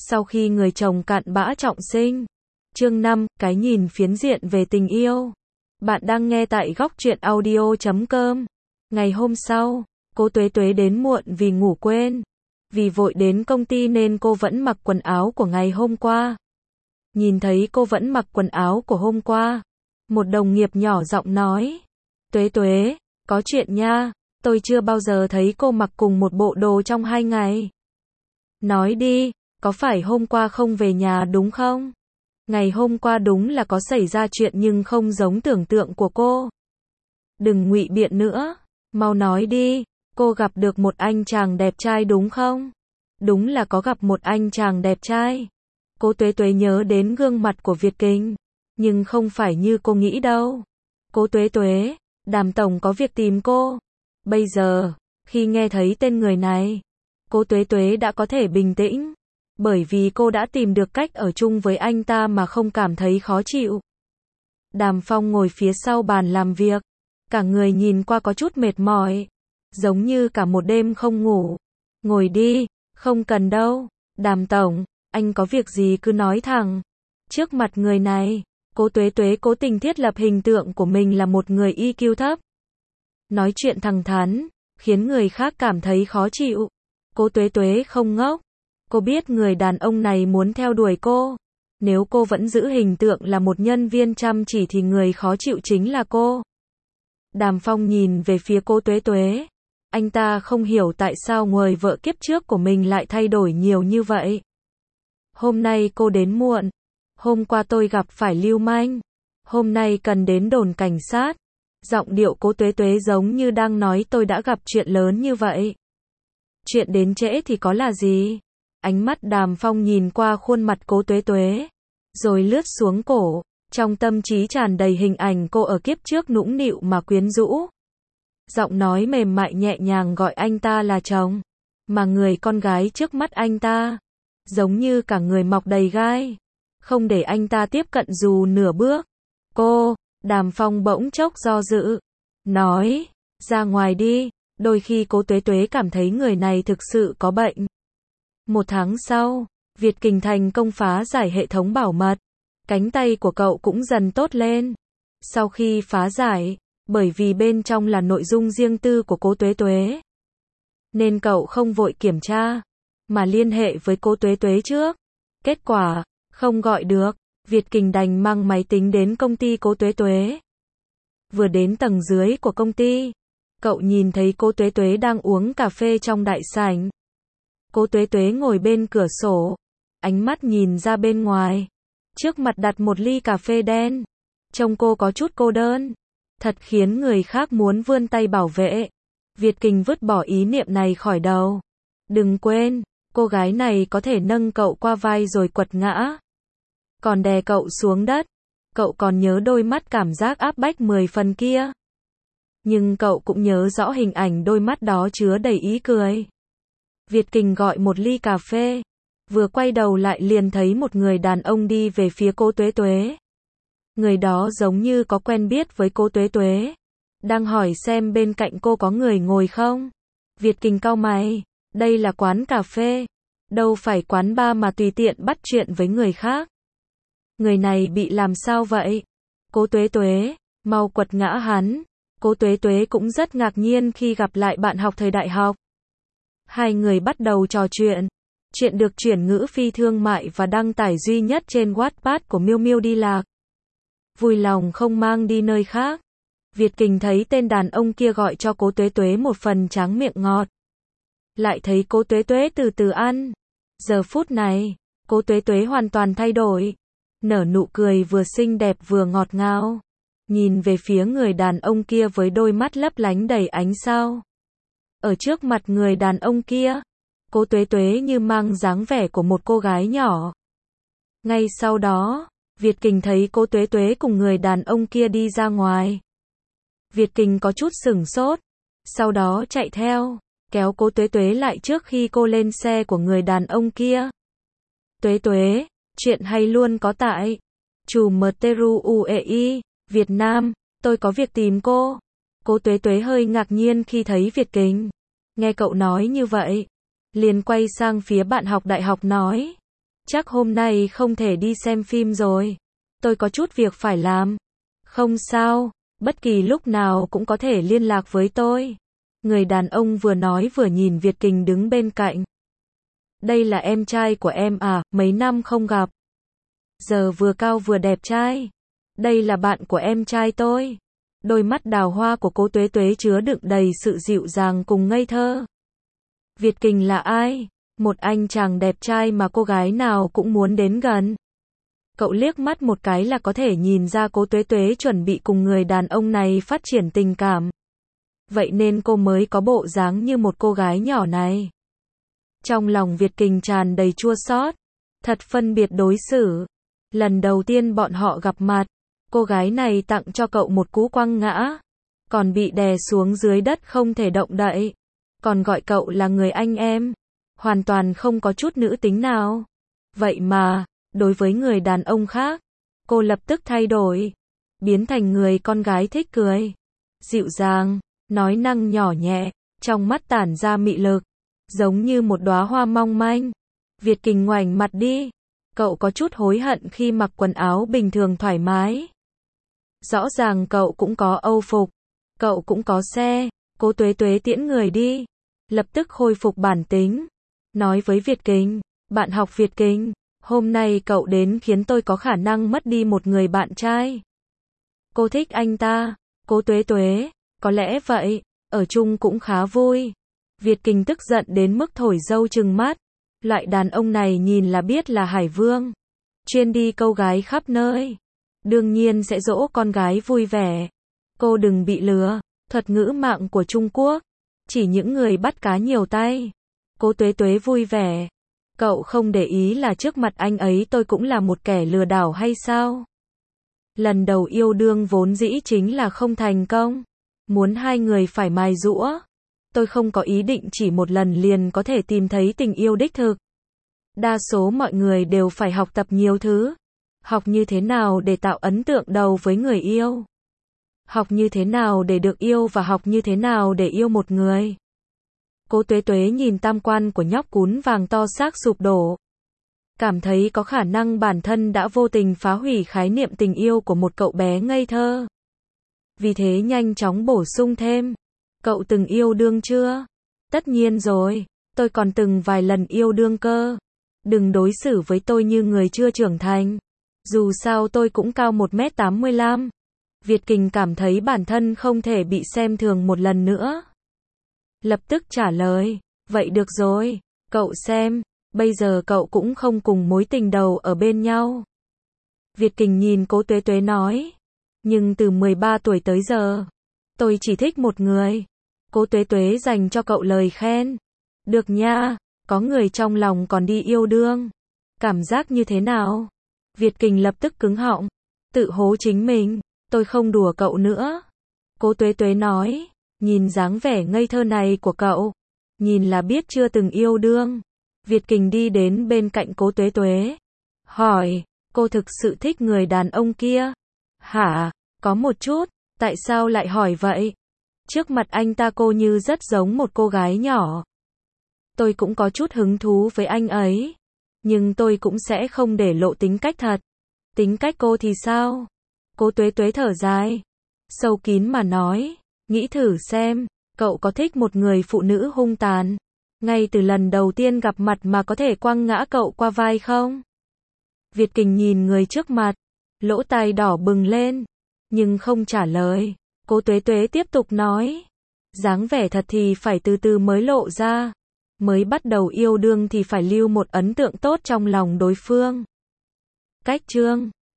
Sau khi người chồng cặn bã trọng sinh. Chương 5, cái nhìn phiến diện về tình yêu. Bạn đang nghe tại góc truyện audio.com. Ngày hôm sau, cô Tuế Tuế đến muộn vì ngủ quên. Vì vội đến công ty nên cô vẫn mặc quần áo của ngày hôm qua. Nhìn thấy cô vẫn mặc quần áo của hôm qua, một đồng nghiệp nhỏ giọng nói: Tuế Tuế, có chuyện nha, tôi chưa bao giờ thấy cô mặc cùng một bộ đồ trong 2 ngày. Nói đi, có phải hôm qua không về nhà đúng không? Ngày hôm qua đúng là có xảy ra chuyện nhưng không giống tưởng tượng của cô. Đừng ngụy biện nữa, mau nói đi, cô gặp được một anh chàng đẹp trai đúng không? Đúng là có gặp một anh chàng đẹp trai. Cô Tuế Tuế nhớ đến gương mặt của Việt Kình, nhưng không phải như cô nghĩ đâu. Cô Tuế Tuế, Đàm tổng có việc tìm cô. Bây giờ, khi nghe thấy tên người này, cô Tuế Tuế đã có thể bình tĩnh, bởi vì cô đã tìm được cách ở chung với anh ta mà không cảm thấy khó chịu. Đàm Phong ngồi phía sau bàn làm việc, cả người nhìn qua có chút mệt mỏi, giống như cả một đêm không ngủ. Ngồi đi, không cần đâu, Đàm tổng, anh có việc gì cứ nói thẳng. Trước mặt người này, cô Tuế Tuế cố tình thiết lập hình tượng của mình là một người EQ thấp. Nói chuyện thẳng thắn, khiến người khác cảm thấy khó chịu. Cô Tuế Tuế không ngốc. Cô biết người đàn ông này muốn theo đuổi cô. Nếu cô vẫn giữ hình tượng là một nhân viên chăm chỉ thì người khó chịu chính là cô. Đàm Phong nhìn về phía cô Tuế Tuế. Anh ta không hiểu tại sao người vợ kiếp trước của mình lại thay đổi nhiều như vậy. Hôm nay cô đến muộn. Hôm qua tôi gặp phải lưu manh. Hôm nay cần đến đồn cảnh sát. Giọng điệu cô Tuế Tuế giống như đang nói tôi đã gặp chuyện lớn như vậy. Chuyện đến trễ thì có là gì? Ánh mắt Đàm Phong nhìn qua khuôn mặt cô Tuế Tuế, rồi lướt xuống cổ, trong tâm trí tràn đầy hình ảnh cô ở kiếp trước nũng nịu mà quyến rũ. Giọng nói mềm mại nhẹ nhàng gọi anh ta là chồng, mà người con gái trước mắt anh ta, giống như cả người mọc đầy gai, không để anh ta tiếp cận dù nửa bước. Cô, Đàm Phong bỗng chốc do dự, nói, ra ngoài đi, đôi khi cô Tuế Tuế cảm thấy người này thực sự có bệnh. 1 tháng sau, Việt Kình thành công phá giải hệ thống bảo mật. Cánh tay của cậu cũng dần tốt lên. Sau khi phá giải, bởi vì bên trong là nội dung riêng tư của cô Tuế Tuế, nên cậu không vội kiểm tra, mà liên hệ với cô Tuế Tuế trước. Kết quả, không gọi được, Việt Kình đành mang máy tính đến công ty cô Tuế Tuế. Vừa đến tầng dưới của công ty, cậu nhìn thấy cô Tuế Tuế đang uống cà phê trong đại sảnh. Cô Tuế Tuế ngồi bên cửa sổ, ánh mắt nhìn ra bên ngoài. Trước mặt đặt một ly cà phê đen. Trông cô có chút cô đơn, thật khiến người khác muốn vươn tay bảo vệ. Việt Kình vứt bỏ ý niệm này khỏi đầu. Đừng quên, cô gái này có thể nâng cậu qua vai rồi quật ngã, còn đè cậu xuống đất. Cậu còn nhớ đôi mắt cảm giác áp bách 10 phần kia. Nhưng cậu cũng nhớ rõ hình ảnh đôi mắt đó chứa đầy ý cười. Việt Kình gọi một ly cà phê, vừa quay đầu lại liền thấy một người đàn ông đi về phía cô Tuế Tuế. Người đó giống như có quen biết với cô Tuế Tuế, đang hỏi xem bên cạnh cô có người ngồi không. Việt Kình cau mày, đây là quán cà phê, đâu phải quán bar mà tùy tiện bắt chuyện với người khác. Người này bị làm sao vậy? Cô Tuế Tuế, mau quật ngã hắn. Cô Tuế Tuế cũng rất ngạc nhiên khi gặp lại bạn học thời đại học. Hai người bắt đầu trò chuyện. Chuyện được chuyển ngữ phi thương mại và đăng tải duy nhất trên Wattpad của Miêu Miêu đi lạc. Vui lòng không mang đi nơi khác. Việt Kình thấy tên đàn ông kia gọi cho cô Tuế Tuế một phần tráng miệng ngọt. Lại thấy cô Tuế Tuế từ từ ăn. Giờ phút này, cô Tuế Tuế hoàn toàn thay đổi. Nở nụ cười vừa xinh đẹp vừa ngọt ngào. Nhìn về phía người đàn ông kia với đôi mắt lấp lánh đầy ánh sao. Ở trước mặt người đàn ông kia, cô Tuế Tuế như mang dáng vẻ của một cô gái nhỏ. Ngay sau đó, Việt Kình thấy cô Tuế Tuế cùng người đàn ông kia đi ra ngoài. Việt Kình có chút sửng sốt, sau đó chạy theo, kéo cô Tuế Tuế lại trước khi cô lên xe của người đàn ông kia. Tuế Tuế, chuyện hay luôn có tại Chủ MTRU UEI, Việt Nam, tôi có việc tìm cô. Cô Tuế Tuế hơi ngạc nhiên khi thấy Việt Kình. Nghe cậu nói như vậy, liền quay sang phía bạn học đại học nói. chắc hôm nay không thể đi xem phim rồi. Tôi có chút việc phải làm. Không sao, bất kỳ lúc nào cũng có thể liên lạc với tôi. Người đàn ông vừa nói vừa nhìn Việt Kình đứng bên cạnh. Đây là em trai của em à, mấy năm không gặp. Giờ vừa cao vừa đẹp trai. Đây là bạn của em trai tôi. Đôi mắt đào hoa của Cố Tuế Tuế chứa đựng đầy sự dịu dàng cùng ngây thơ. Việt Kình là ai? Một anh chàng đẹp trai mà cô gái nào cũng muốn đến gần. Cậu liếc mắt một cái là có thể nhìn ra Cố Tuế Tuế chuẩn bị cùng người đàn ông này phát triển tình cảm. Vậy nên cô mới có bộ dáng như một cô gái nhỏ này. Trong lòng Việt Kình tràn đầy chua xót, thật phân biệt đối xử. Lần đầu tiên bọn họ gặp mặt, cô gái này tặng cho cậu một cú quăng ngã, còn bị đè xuống dưới đất không thể động đậy, còn gọi cậu là người anh em, hoàn toàn không có chút nữ tính nào. Vậy mà, đối với người đàn ông khác, cô lập tức thay đổi, biến thành người con gái thích cười, dịu dàng, nói năng nhỏ nhẹ, trong mắt tản ra mị lực, giống như một đóa hoa mong manh. Việt Kình ngoảnh mặt đi, cậu có chút hối hận khi mặc quần áo bình thường thoải mái. Rõ ràng cậu cũng có âu phục, cậu cũng có xe. Cố Tuế Tuế tiễn người đi, lập tức khôi phục bản tính, nói với Việt Kình, bạn học Việt Kình, hôm nay cậu đến khiến tôi có khả năng mất đi một người bạn trai. Cô thích anh ta. Cố Tuế Tuế, có lẽ vậy, ở chung cũng khá vui. Việt Kình tức giận đến mức thổi dâu trừng mắt. Loại đàn ông này nhìn là biết là hải vương, chuyên đi câu gái khắp nơi, đương nhiên sẽ dỗ con gái vui vẻ. Cô đừng bị lừa, thuật ngữ mạng của Trung Quốc, chỉ những người bắt cá nhiều tay. Cố Tuế Tuế vui vẻ. Cậu không để ý là trước mặt anh ấy tôi cũng là một kẻ lừa đảo hay sao? Lần đầu yêu đương vốn dĩ chính là không thành công, muốn hai người phải mài giũa. Tôi không có ý định chỉ một lần liền có thể tìm thấy tình yêu đích thực. Đa số mọi người đều phải học tập nhiều thứ. Học như thế nào để tạo ấn tượng đầu với người yêu. Học như thế nào để được yêu và học như thế nào để yêu một người. Cố Tuế Tuế nhìn tam quan của nhóc cún vàng to xác sụp đổ. Cảm thấy có khả năng bản thân đã vô tình phá hủy khái niệm tình yêu của một cậu bé ngây thơ. Vì thế nhanh chóng bổ sung thêm. Cậu từng yêu đương chưa? Tất nhiên rồi, tôi còn từng vài lần yêu đương cơ. Đừng đối xử với tôi như người chưa trưởng thành. Dù sao tôi cũng cao 1m85. Việt Kình cảm thấy bản thân không thể bị xem thường một lần nữa. Lập tức trả lời, vậy được rồi, cậu xem, bây giờ cậu cũng không cùng mối tình đầu ở bên nhau. Việt Kình nhìn Cố Tuế Tuế nói, nhưng từ 13 tuổi tới giờ, tôi chỉ thích một người. Cố Tuế Tuế dành cho cậu lời khen. Được nha, có người trong lòng còn đi yêu đương. Cảm giác như thế nào? Việt Kình lập tức cứng họng, tự hố chính mình, tôi không đùa cậu nữa. Cố Tuế Tuế nói, nhìn dáng vẻ ngây thơ này của cậu, nhìn là biết chưa từng yêu đương. Việt Kình đi đến bên cạnh Cố Tuế Tuế, hỏi, cô thực sự thích người đàn ông kia? Hả, có một chút, tại sao lại hỏi vậy? Trước mặt anh ta cô như rất giống một cô gái nhỏ. Tôi cũng có chút hứng thú với anh ấy, nhưng tôi cũng sẽ không để lộ tính cách thật. Tính cách cô thì sao? Cố Tuế Tuế thở dài, sâu kín mà nói, nghĩ thử xem, cậu có thích một người phụ nữ hung tàn, ngay từ lần đầu tiên gặp mặt mà có thể quăng ngã cậu qua vai không? Việt Kình nhìn người trước mặt, lỗ tai đỏ bừng lên, nhưng không trả lời. Cố Tuế Tuế tiếp tục nói, dáng vẻ thật thì phải từ từ mới lộ ra, mới bắt đầu yêu đương thì phải lưu một ấn tượng tốt trong lòng đối phương. Cách chương